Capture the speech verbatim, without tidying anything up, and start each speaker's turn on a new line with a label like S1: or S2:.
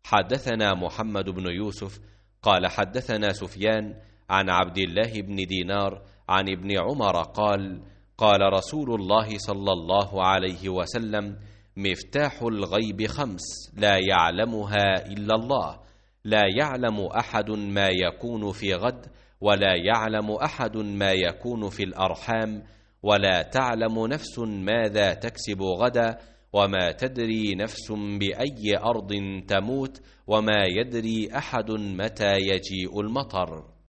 S1: حدثنا محمد بن يوسف قال حدثنا سفيان عن عبد الله بن دينار عن ابن عمر قال قال رسول الله صلى الله عليه وسلم: مفتاح الغيب خمس لا يعلمها إلا الله، لا يعلم أحد ما يكون في غد، ولا يعلم أحد ما يكون في الأرحام، ولا تعلم نفس ماذا تكسب غدا، وما تدري نفس بأي أرض تموت، وما يدري أحد متى يجيء المطر.